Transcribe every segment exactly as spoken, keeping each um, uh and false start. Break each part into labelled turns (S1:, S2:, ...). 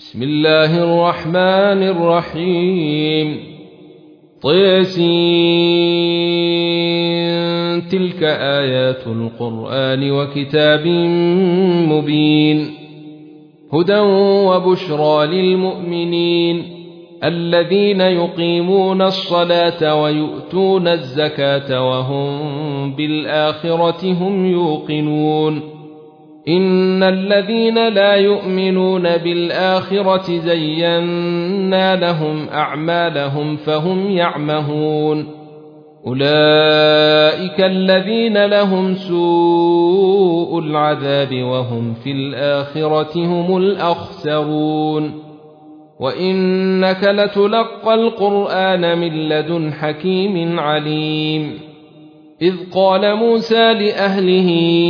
S1: بسم الله الرحمن الرحيم طيسين تلك آيات القرآن وكتاب مبين هدى وبشرى للمؤمنين الذين يقيمون الصلاة ويؤتون الزكاة وهم بالآخرة هم يوقنون إن الذين لا يؤمنون بالآخرة زينا لهم أعمالهم فهم يعمهون أولئك الذين لهم سوء العذاب وهم في الآخرة هم الأخسرون وإنك لتلقى القرآن من لدن حكيم عليم إذ قال موسى لأهله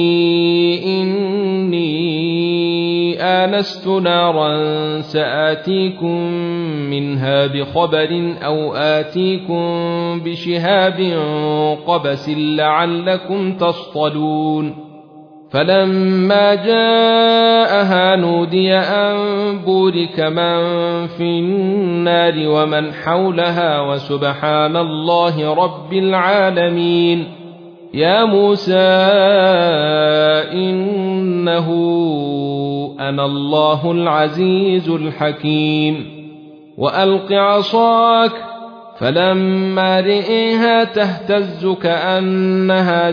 S1: إني آنست نارا سآتيكم منها بخبر أو آتيكم بشهاب قبس لعلكم تصطلون فلما جاءها نودي أن بورك من في النار ومن حولها وسبحان الله رب العالمين يا موسى إنه أنا الله العزيز الحكيم وألق عصاك فلما رئيها تهتز كأنها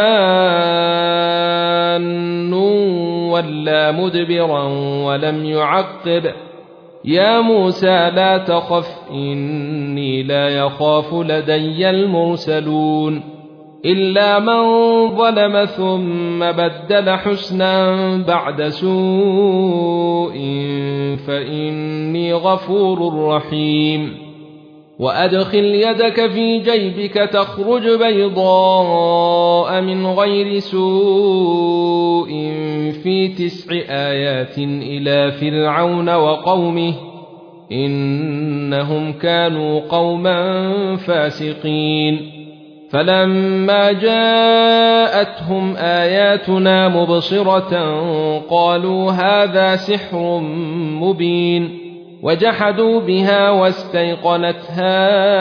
S1: جان ولا مدبرا ولم يعقب يا موسى لا تخف إني لا يخاف لدي المرسلون إلا من ظلم ثم بدل حسنا بعد سوء فإني غفور رحيم وأدخل يدك في جيبك تخرج بيضاء من غير سوء في تسع آيات إلى فرعون وقومه إنهم كانوا قوما فاسقين فلما جاءتهم آياتنا مبصرة قالوا هذا سحر مبين وجحدوا بها واستيقنتها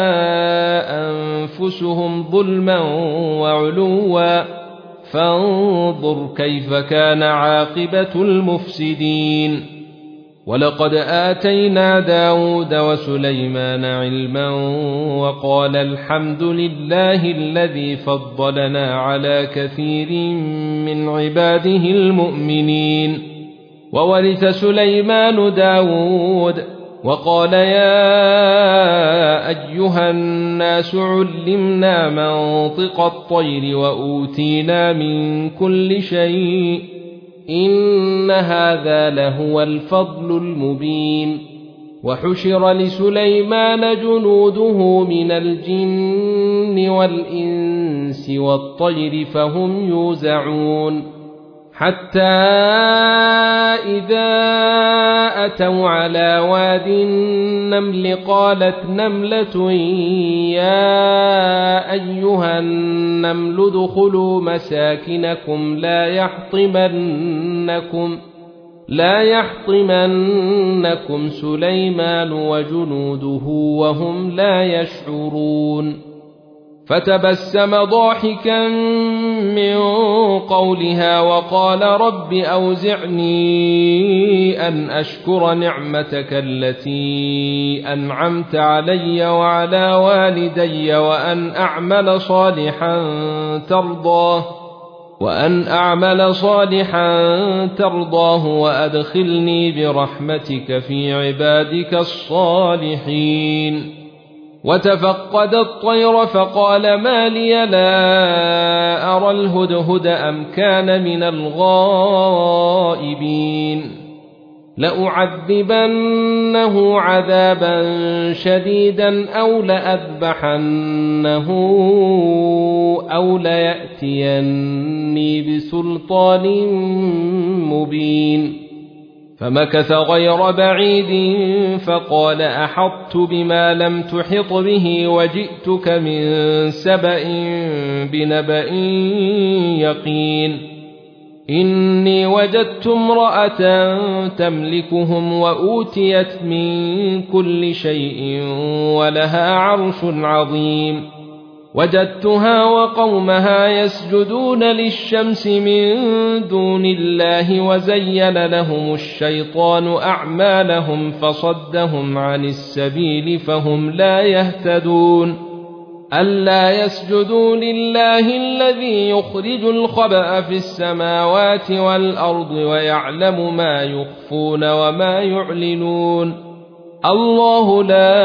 S1: أنفسهم ظلما وعلوا فانظر كيف كان عاقبة المفسدين ولقد آتينا داود وسليمان علما وقال الحمد لله الذي فضلنا على كثير من عباده المؤمنين وورث سليمان داود وقال يا أيها الناس علمنا منطق الطير وأوتينا من كل شيء إن هذا لهو الفضل المبين وحشر لسليمان جنوده من الجن والإنس والطير فهم يوزعون حتى إذا أتوا على واد النمل قالت نملة يا أيها النمل ادخلوا مساكنكم لا يحطمنكم لا يحطمنكم سليمان وجنوده وهم لا يشعرون فتبسم ضاحكا من قولها وقال رب أوزعني أن أشكر نعمتك التي أنعمت علي وعلى والدي وأن أعمل صالحا ترضاه وأن أعمل صالحا ترضاه وأدخلني برحمتك في عبادك الصالحين وتفقد الطير فقال ما لي لا أرى الهدهد أم كان من الغائبين لأعذبنه عذابا شديدا أو لأذبحنه أو ليأتيني بسلطان مبين فمكث غير بعيد فقال أحطت بما لم تحط به وجئتك من سبأ بنبأ يقين إني وجدت امرأة تملكهم وأوتيت من كل شيء ولها عرش عظيم وجدتها وقومها يسجدون للشمس من دون الله وزين لهم الشيطان أعمالهم فصدهم عن السبيل فهم لا يهتدون ألا يسجدوا لله الذي يخرج الخبأ في السماوات والأرض ويعلم ما يخفون وما يعلنون الله لا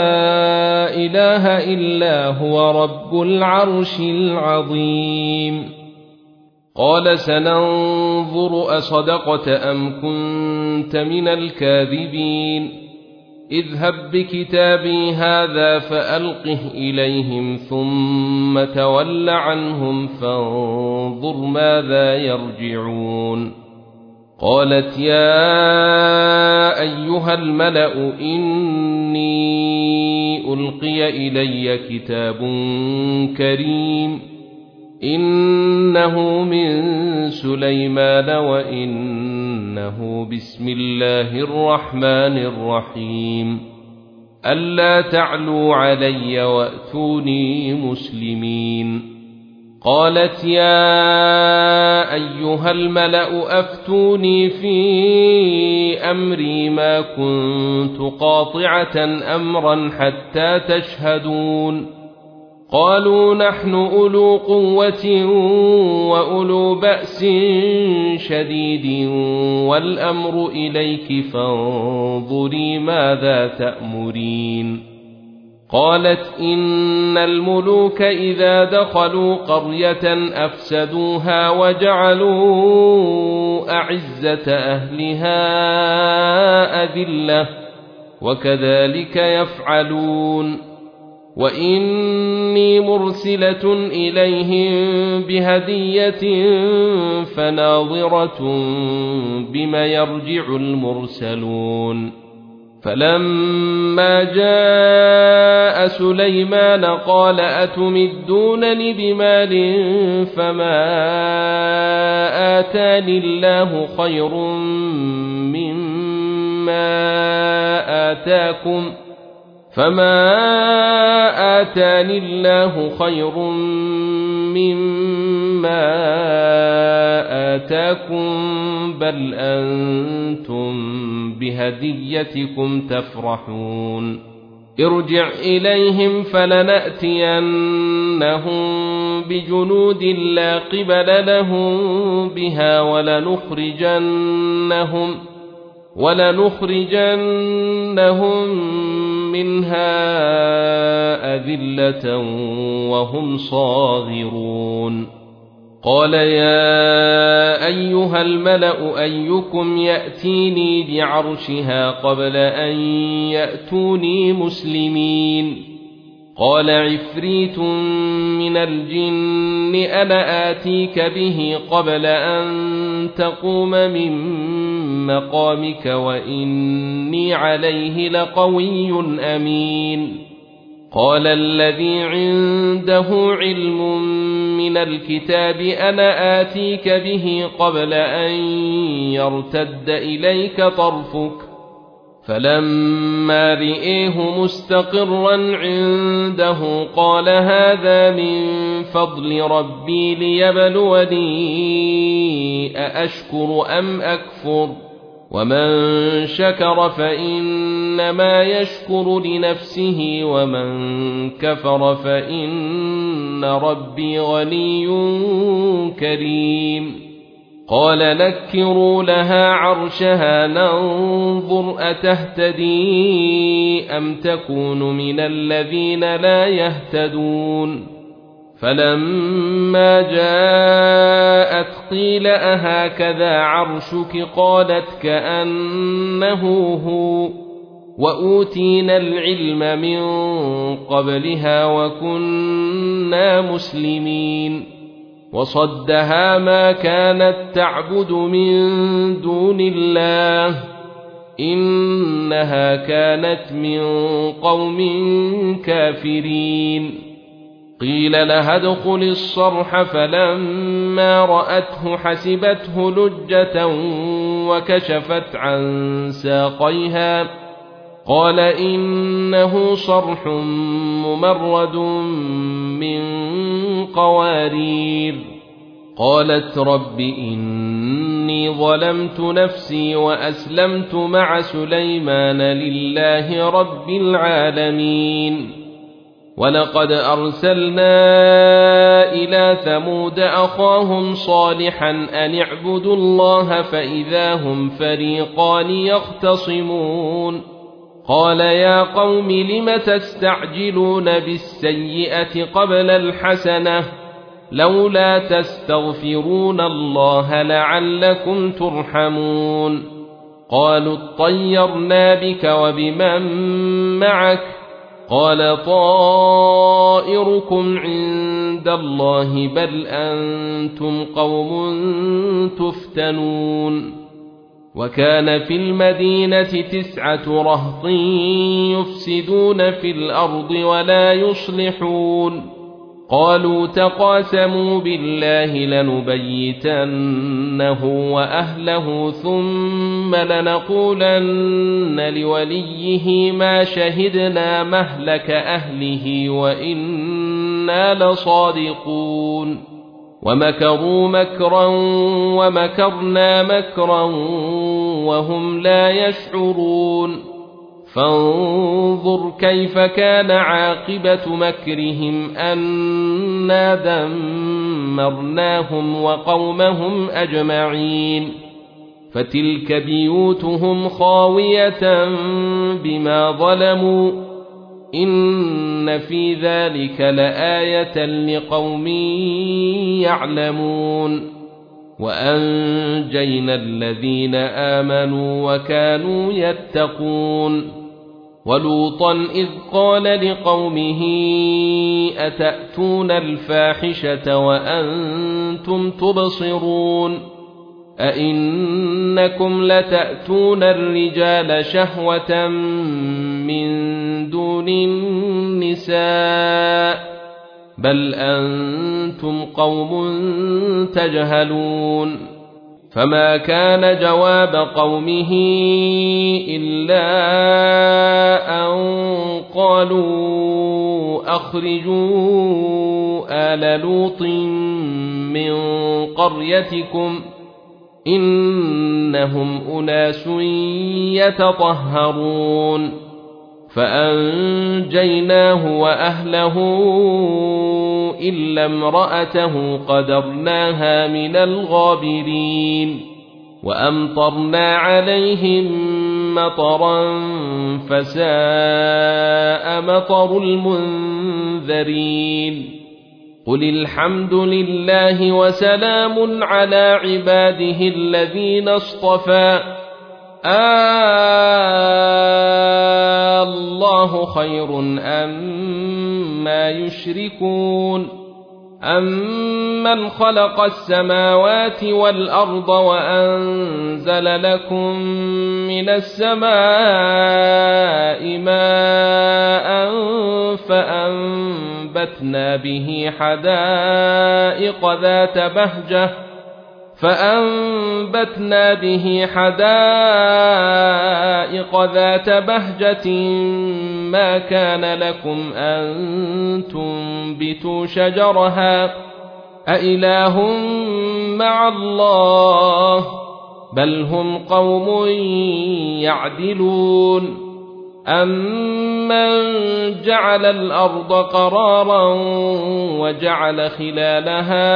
S1: إله إلا هو رب العرش العظيم قال سننظر أصدقت أم كنت من الكاذبين اذهب بكتابي هذا فألقه إليهم ثم تول عنهم فانظر ماذا يرجعون قالت يا أيها الملأ إني ألقي إلي كتاب كريم إنه من سليمان وإنه بسم الله الرحمن الرحيم ألا تعلوا علي وأتوني مسلمين قالت يا أيها الملأ أفتوني في أمري ما كنت قاطعة أمرا حتى تشهدون قالوا نحن أولو قوة وأولو بأس شديد والأمر إليك فانظري ماذا تأمرين قالت إن الملوك إذا دخلوا قرية أفسدوها وجعلوا أعزة أهلها أذلة وكذلك يفعلون وإني مرسلة إليهم بهدية فناظرة بما يرجع المرسلون فلما جاء سليمان قال أتمدونني بمال فما آتاني الله خير مما آتاكم فما آتاني الله خير مما آتاكم بل أنتم بهديتكم تفرحون ارجع إليهم فلنأتينهم بجنود لا قبل لهم بها ولنخرجنهم ولنخرجنهم منها أذلة وهم صاغرون قال يا أيها الملأ أيكم يأتيني بعرشها قبل أن يأتوني مسلمين قال عفريت من الجن أنا آتيك به قبل أن تقوم من مقامك وإني عليه لقوي أمين قال الذي عنده علم من الكتاب أنا آتيك به قبل أن يرتد إليك طرفك فلما رئيه مستقرا عنده قال هذا من فضل ربي ليبلوني أأشكر أم أكفر ومن شكر فإنما يشكر لنفسه ومن كفر فإن ربي غني كريم قال نكروا لها عرشها ننظر أتهتدي أم تكون من الذين لا يهتدون فلما جاءت قيل أهكذا عرشك قالت كأنه هو وأوتينا العلم من قبلها وكنا مسلمين وصدها ما كانت تعبد من دون الله إنها كانت من قوم كافرين قيل لها ادخل الصرح فلما رأته حسبته لجة وكشفت عن ساقيها قال إنه صرح ممرد من قوارير قالت رب إني ظلمت نفسي وأسلمت مع سليمان لله رب العالمين ولقد أرسلنا إلى ثمود أخاهم صالحا أن اعبدوا الله فإذا هم فريقان يختصمون قال يا قوم لم تستعجلون بالسيئة قبل الحسنة لولا تستغفرون الله لعلكم ترحمون قالوا اطيرنا بك وبمن معك قال طائركم عند الله بل أنتم قوم تفتنون وكان في المدينة تسعة رهط يفسدون في الأرض ولا يصلحون قالوا تقاسموا بالله لنبيتنه وأهله ثم لنقولن لوليه ما شهدنا مهلك أهله وإنا لصادقون ومكروا مكرا ومكرنا مكرا وهم لا يشعرون فانظر كيف كان عاقبة مكرهم أنا دمرناهم وقومهم أجمعين فتلك بيوتهم خاوية بما ظلموا إن في ذلك لآية لقوم يعلمون وأنجينا الذين آمنوا وكانوا يتقون ولوطا إذ قال لقومه أتأتون الفاحشة وأنتم تبصرون أئنكم لتأتون الرجال شهوة من دون النساء بل أنتم قوم تجهلون فما كان جواب قومه إلا أن قالوا أخرجوا آل لوط من قريتكم إنهم أناس يتطهرون فأنجيناه وأهله إلا امرأته قدرناها من الغابرين وأمطرنا عليهم مطرا فساء مطر المنذرين قل الحمد لله وسلام على عباده الذين اصطفى آه الله خير أما يشركون أمن خلق السماوات والأرض وأنزل لكم من السماء ماء فأنبتنا به حدائق ذات بهجة فأنبتنا به حدائق ذات بهجة ما كان لكم أن تنبتوا شجرها أإله مع الله بل هم قوم يعدلون أمن جعل الأرض قرارا وجعل خلالها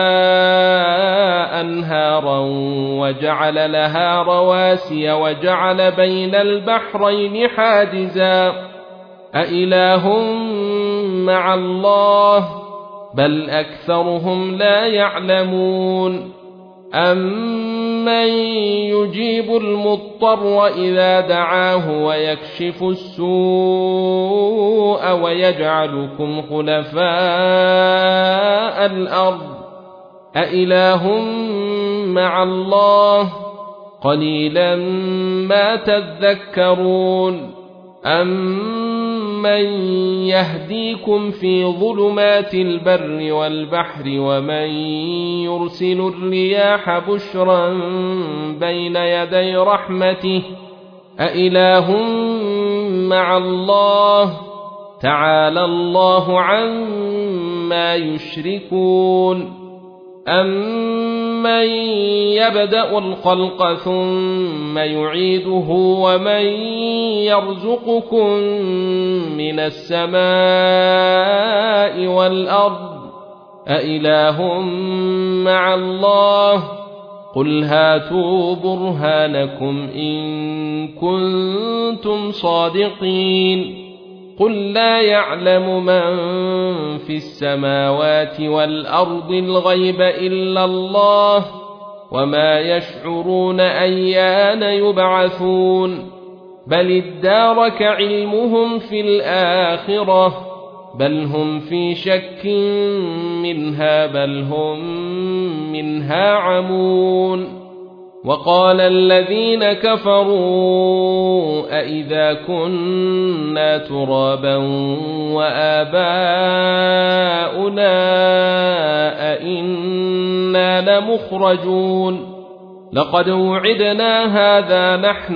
S1: أنهارا وجعل لها رواسي وجعل بين البحرين حاجزا أإله مع الله بل أكثرهم لا يعلمون أمن يجيب المضطر إذا دعاه ويكشف السوء ويجعلكم خلفاء الأرض أإله مع الله قليلا ما تذكرون أمن من يهديكم في ظلمات البر والبحر ومن يرسل الرياح بشرا بين يدي رحمته أإله مع الله تعالى الله عما يشركون أمن يبدأ الخلق ثم يعيده ومن يرزقكم من السماء والأرض أإله مع الله قل هاتوا برهانكم إن كنتم صادقين قل لا يعلم من في السماوات والأرض الغيب إلا الله وما يشعرون أيان يبعثون بل ادارك علمهم في الآخرة بل هم في شك منها بل هم منها عمون وقال الذين كفروا أئذا كنا ترابا وآباؤنا أئنا لمخرجون لقد وعدنا هذا نحن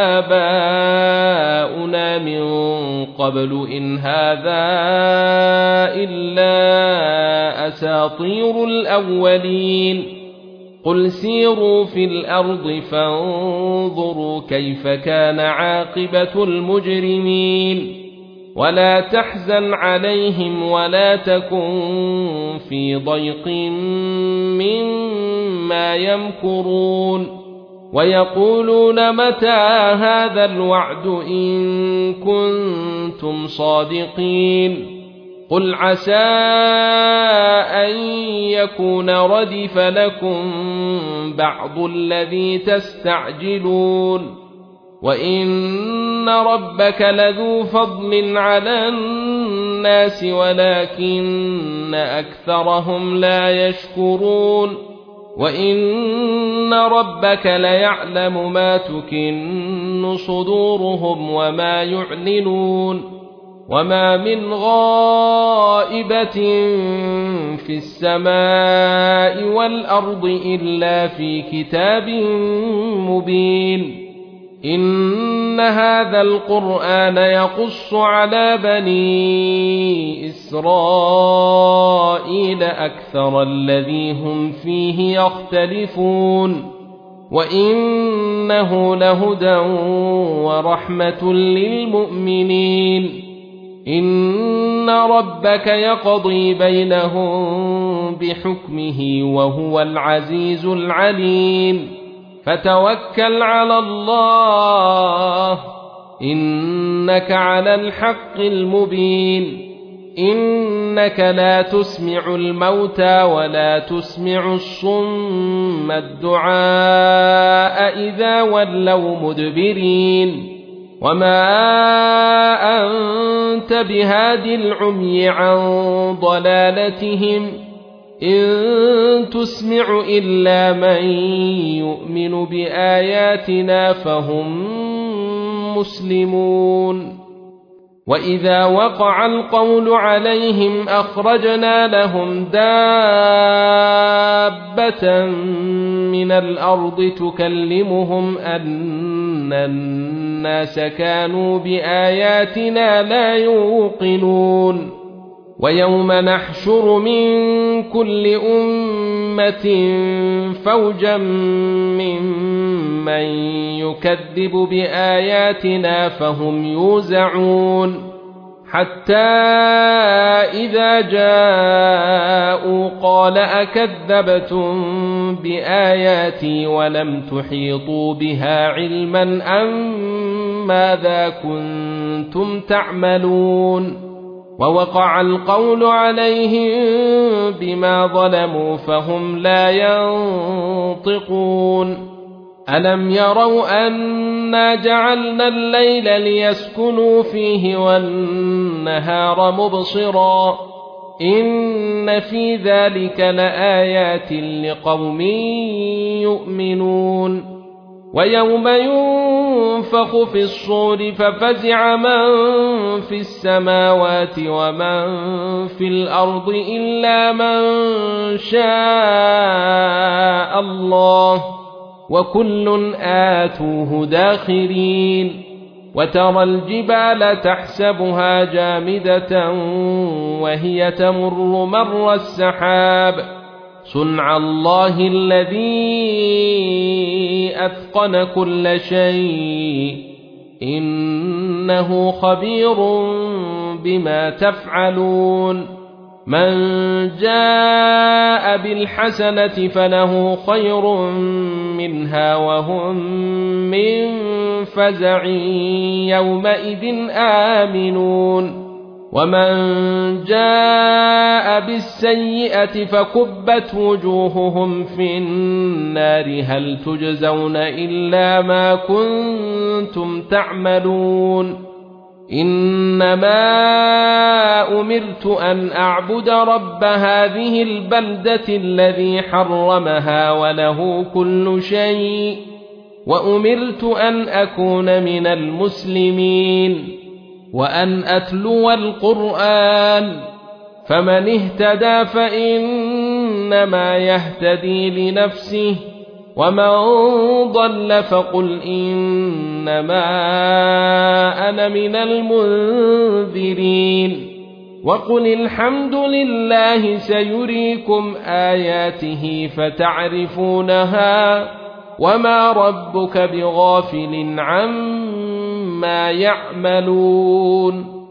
S1: وآباؤنا من قبل إن هذا إلا أساطير الأولين قل سيروا في الأرض فانظروا كيف كان عاقبة المجرمين ولا تحزن عليهم ولا تكن في ضيق مما يمكرون ويقولون متى هذا الوعد إن كنتم صادقين قل عسى أن يكون ردف لكم بعض الذي تستعجلون وإن ربك لذو فضل على الناس ولكن أكثرهم لا يشكرون وإن ربك ليعلم ما تكن صدورهم وما يعلنون وما من غائبة في السماء والأرض إلا في كتاب مبين إن هذا القرآن يقص على بني إسرائيل أكثر الذي هم فيه يختلفون وإنه لهدى ورحمة للمؤمنين إن ربك يقضي بينهم بحكمه وهو العزيز العليم فتوكل على الله إنك على الحق المبين إنك لا تسمع الموتى ولا تسمع الصم الدعاء إذا ولوا مدبرين وما أنت بهاد العمي عن ضلالتهم إن تسمع إلا من يؤمن بآياتنا فهم مسلمون وإذا وقع القول عليهم أخرجنا لهم دابة من الأرض تكلمهم أن الناس كانوا بآياتنا لا يوقنون ويوم نحشر من كل أمة فوجا ممن يكذب بآياتنا فهم يوزعون حتى إذا جاءوا قال أكذبتم بآياتي ولم تحيطوا بها علما أم ماذا كنتم تعملون ووقع القول عليهم بما ظلموا فهم لا ينطقون ألم يروا أنا جعلنا الليل ليسكنوا فيه والنهار مبصرا إن في ذلك لآيات لقوم يؤمنون ويوم ينفخ ينفخ في الصور ففزع من في السماوات ومن في الأرض إلا من شاء الله وكل آتوه داخرين وترى الجبال تحسبها جامدة وهي تمر مر السحاب صنع الله الذي أتقن كل شيء إنه خبير بما تفعلون من جاء بالحسنة فله خير منها وهم من فزع يومئذ آمنون ومن جاء بالسيئة فكبت وجوههم في النار هل تجزون إلا ما كنتم تعملون إنما أمرت أن أعبد رب هذه البلدة الذي حرمها وله كل شيء وأمرت أن أكون من المسلمين وأن أتلو القرآن فمن اهتدى فإنما يهتدي لنفسه ومن ضل فقل إنما أنا من المنذرين وقل الحمد لله سيريكم آياته فتعرفونها وما ربك بغافل عما يعملون